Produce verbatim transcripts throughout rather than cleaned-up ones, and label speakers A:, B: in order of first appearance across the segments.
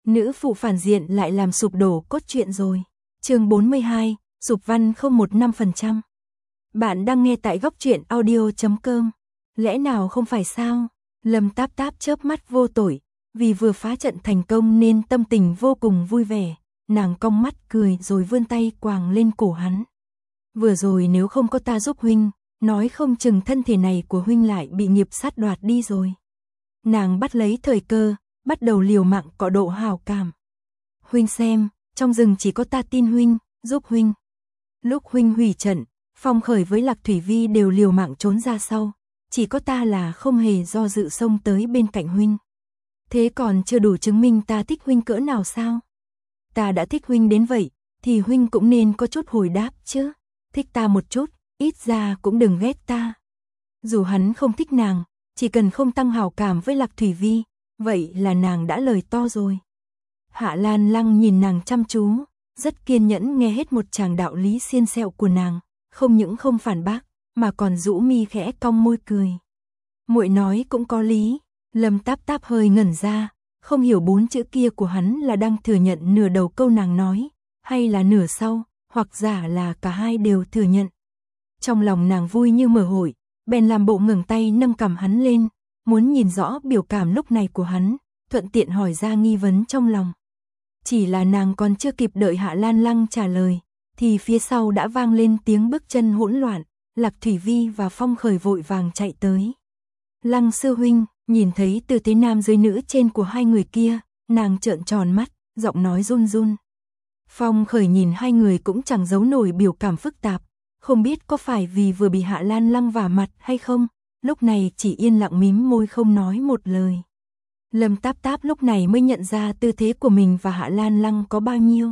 A: Nữ phụ phản diện lại làm sụp đổ cốt truyện rồi. Chương bốn mươi hai, Dục văn không một năm phần trăm. Bạn đang nghe tại góc truyện audio chấm com. Lẽ nào không phải sao? Lâm Táp Táp chớp mắt vô tội, vì vừa phá trận thành công nên tâm tình vô cùng vui vẻ, nàng cong mắt cười rồi vươn tay quàng lên cổ hắn. Vừa rồi nếu không có ta giúp huynh, nói không chừng thân thể này của huynh lại bị nghiệp sát đoạt đi rồi. Nàng bắt lấy thời cơ, bắt đầu liều mạng cọ độ hào cảm. Huynh xem, trong rừng chỉ có ta tin huynh, giúp huynh. Lúc huynh hủy trận, Phong Khởi với Lạc Thủy Vi đều liều mạng trốn ra sau, chỉ có ta là không hề do dự xông tới bên cạnh huynh. Thế còn chưa đủ chứng minh ta thích huynh cỡ nào sao? Ta đã thích huynh đến vậy, thì huynh cũng nên có chút hồi đáp chứ. Thích ta một chút, ít ra cũng đừng ghét ta. Dù hắn không thích nàng, chỉ cần không tăng hảo cảm với Lạc Thủy Vi, vậy là nàng đã lời to rồi. Hạ Lan Lăng nhìn nàng chăm chú, rất kiên nhẫn nghe hết một tràng đạo lý xiên xẹo của nàng, không những không phản bác, mà còn rũ mi khẽ cong môi cười. Muội nói cũng có lý. Lâm Táp Táp hơi ngẩn ra, không hiểu bốn chữ kia của hắn là đang thừa nhận nửa đầu câu nàng nói, hay là nửa sau, hoặc giả là cả hai đều thừa nhận. Trong lòng nàng vui như mở hội, bèn làm bộ ngẩng tay nâng cằm hắn lên, muốn nhìn rõ biểu cảm lúc này của hắn, thuận tiện hỏi ra nghi vấn trong lòng. Chỉ là nàng còn chưa kịp đợi Hạ Lan Lăng trả lời, thì phía sau đã vang lên tiếng bước chân hỗn loạn, Lạc Thủy Vi và Phong Khởi vội vàng chạy tới. Lăng sư huynh, nhìn thấy tư thế nam dưới nữ trên của hai người kia, nàng trợn tròn mắt, giọng nói run run. Phong Khởi nhìn hai người cũng chẳng giấu nổi biểu cảm phức tạp, không biết có phải vì vừa bị Hạ Lan Lăng vả mặt hay không, lúc này chỉ yên lặng mím môi không nói một lời. Lâm Táp Táp lúc này mới nhận ra tư thế của mình và Hạ Lan Lăng có bao nhiêu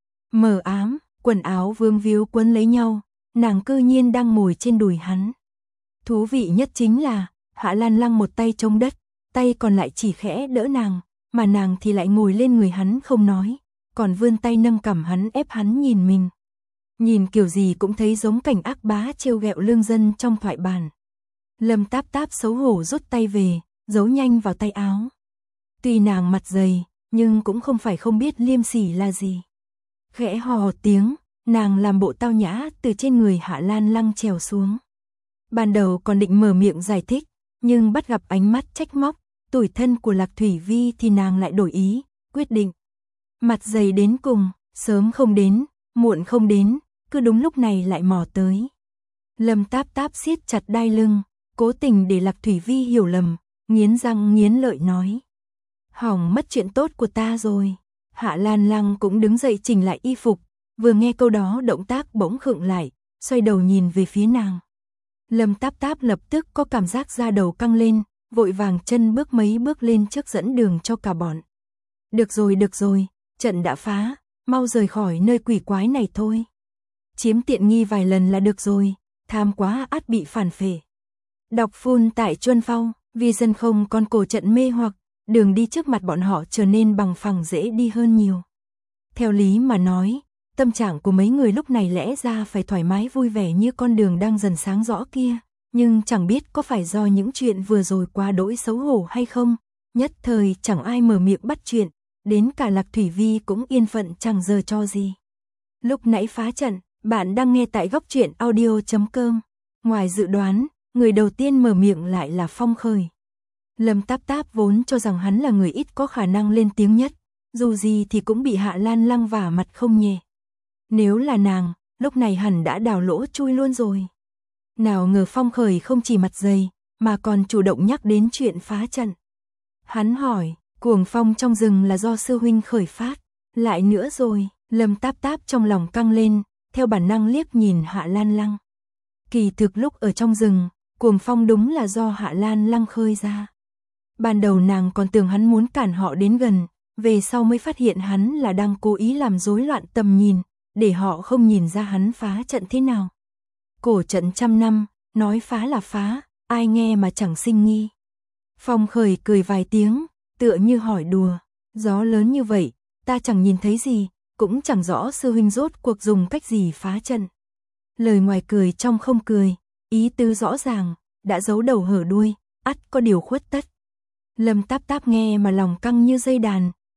A: mờ ám, quần áo vương víu quấn lấy nhau, nàng cư nhiên đang ngồi trên đùi hắn. Thú vị nhất chính là Hạ Lan Lăng một tay chống đất, tay còn lại chỉ khẽ đỡ nàng, mà nàng thì lại ngồi lên người hắn không nói, còn vươn tay nâng cằm hắn ép hắn nhìn mình. Nhìn kiểu gì cũng thấy giống cảnh ác bá trêu ghẹo lương dân trong thoại bản. Lâm Táp Táp xấu hổ rút tay về, giấu nhanh vào tay áo. Tuy nàng mặt dày, nhưng cũng không phải không biết liêm sỉ là gì. Khẽ hò tiếng, nàng làm bộ tao nhã từ trên người Hạ Lan Lăng trèo xuống. Ban đầu còn định mở miệng giải thích, nhưng bắt gặp ánh mắt trách móc, tủi thân của Lạc Thủy Vi thì nàng lại đổi ý, quyết định. Mặt dày đến cùng, sớm không đến, muộn không đến, cứ đúng lúc này lại mò tới. Lâm Táp Táp siết chặt đai lưng, cố tình để Lạc Thủy Vi hiểu lầm, nghiến răng nghiến lợi nói. Hỏng mất chuyện tốt của ta rồi. Hạ Lan Lăng cũng đứng dậy chỉnh lại y phục, vừa nghe câu đó động tác bỗng khựng lại, xoay đầu nhìn về phía nàng. Lâm Táp Táp lập tức có cảm giác da đầu căng lên, vội vàng chân bước mấy bước lên trước dẫn đường cho cả bọn. Được rồi được rồi, trận đã phá, mau rời khỏi nơi quỷ quái này thôi. Chiếm tiện nghi vài lần là được rồi, tham quá ắt bị phản phệ. Đọc full tại Chuân Phong, vì dân không còn cổ trận mê hoặc, đường đi trước mặt bọn họ trở nên bằng phẳng dễ đi hơn nhiều. Theo lý mà nói, tâm trạng của mấy người lúc này lẽ ra phải thoải mái vui vẻ như con đường đang dần sáng rõ kia, nhưng chẳng biết có phải do những chuyện vừa rồi quá đỗi xấu hổ hay không, nhất thời chẳng ai mở miệng bắt chuyện, đến cả Lạc Thủy Vi cũng yên phận chẳng giờ cho gì. Lúc nãy phá trận, bạn đang nghe tại góc truyện audio chấm com. Ngoài dự đoán, người đầu tiên mở miệng lại là Phong Khởi. Lâm Táp Táp vốn cho rằng hắn là người ít có khả năng lên tiếng nhất, dù gì thì cũng bị Hạ Lan Lăng vả mặt không nhẹ. Nếu là nàng, lúc này hẳn đã đào lỗ chui luôn rồi. Nào ngờ Phong Khởi không chỉ mặt dày, mà còn chủ động nhắc đến chuyện phá trận. Hắn hỏi, cuồng phong trong rừng là do sư huynh khởi phát, lại nữa rồi. Lâm Táp Táp trong lòng căng lên, theo bản năng liếc nhìn Hạ Lan Lăng. Kỳ thực lúc ở trong rừng, cuồng phong đúng là do Hạ Lan Lăng khơi ra. Ban đầu nàng còn tưởng hắn muốn cản họ đến gần, về sau mới phát hiện hắn là đang cố ý làm rối loạn tầm nhìn, để họ không nhìn ra hắn phá trận thế nào. Cổ trận trăm năm, nói phá là phá, ai nghe mà chẳng sinh nghi. Phong Khởi cười vài tiếng, tựa như hỏi đùa, gió lớn như vậy, ta chẳng nhìn thấy gì, cũng chẳng rõ sư huynh rốt cuộc dùng cách gì phá trận. Lời ngoài cười trong không cười, ý tứ rõ ràng, đã giấu đầu hở đuôi, ắt có điều khuất tất. Lâm Táp Táp nghe mà lòng căng như dây đàn,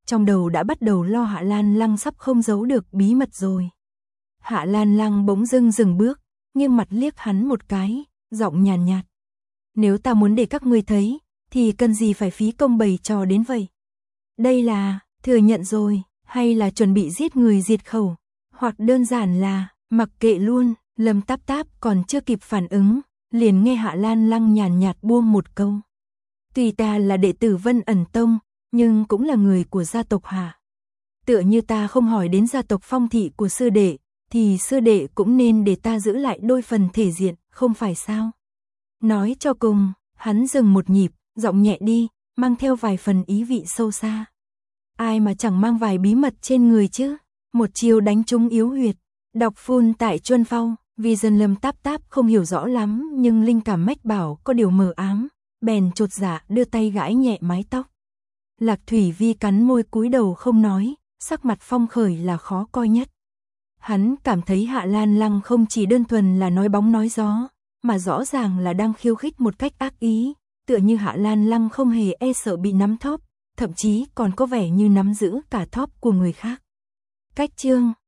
A: trong đầu đã bắt đầu lo Hạ Lan Lăng sắp không giấu được bí mật rồi. Hạ Lan Lăng bỗng dưng dừng bước, nghiêng mặt liếc hắn một cái, giọng nhàn nhạt, nhạt. Nếu ta muốn để các ngươi thấy, thì cần gì phải phí công bày trò đến vậy? Đây là, thừa nhận rồi, hay là chuẩn bị giết người diệt khẩu? Hoặc đơn giản là, mặc kệ luôn. Lâm Táp Táp còn chưa kịp phản ứng, liền nghe Hạ Lan Lăng nhàn nhạt buông một câu. Tuy ta là đệ tử Vân Ẩn Tông, nhưng cũng là người của gia tộc Hạ. Tựa như ta không hỏi đến gia tộc Phong thị của sư đệ, thì sư đệ cũng nên để ta giữ lại đôi phần thể diện, không phải sao? Nói cho cùng, hắn dừng một nhịp, giọng nhẹ đi, mang theo vài phần ý vị sâu xa. Ai mà chẳng mang vài bí mật trên người chứ? Một chiều đánh trúng yếu huyệt, đọc phun tại Chuân Phong. Vì dân Lâm Táp Táp không hiểu rõ lắm, nhưng linh cảm mách bảo có điều mờ ám, bèn chột dạ đưa tay gãi nhẹ mái tóc. Lạc Thủy Vi cắn môi cúi đầu không nói, sắc mặt Phong Khởi là khó coi nhất. Hắn cảm thấy Hạ Lan Lăng không chỉ đơn thuần là nói bóng nói gió, mà rõ ràng là đang khiêu khích một cách ác ý, tựa như Hạ Lan Lăng không hề e sợ bị nắm thóp, thậm chí còn có vẻ như nắm giữ cả thóp của người khác. Cách chương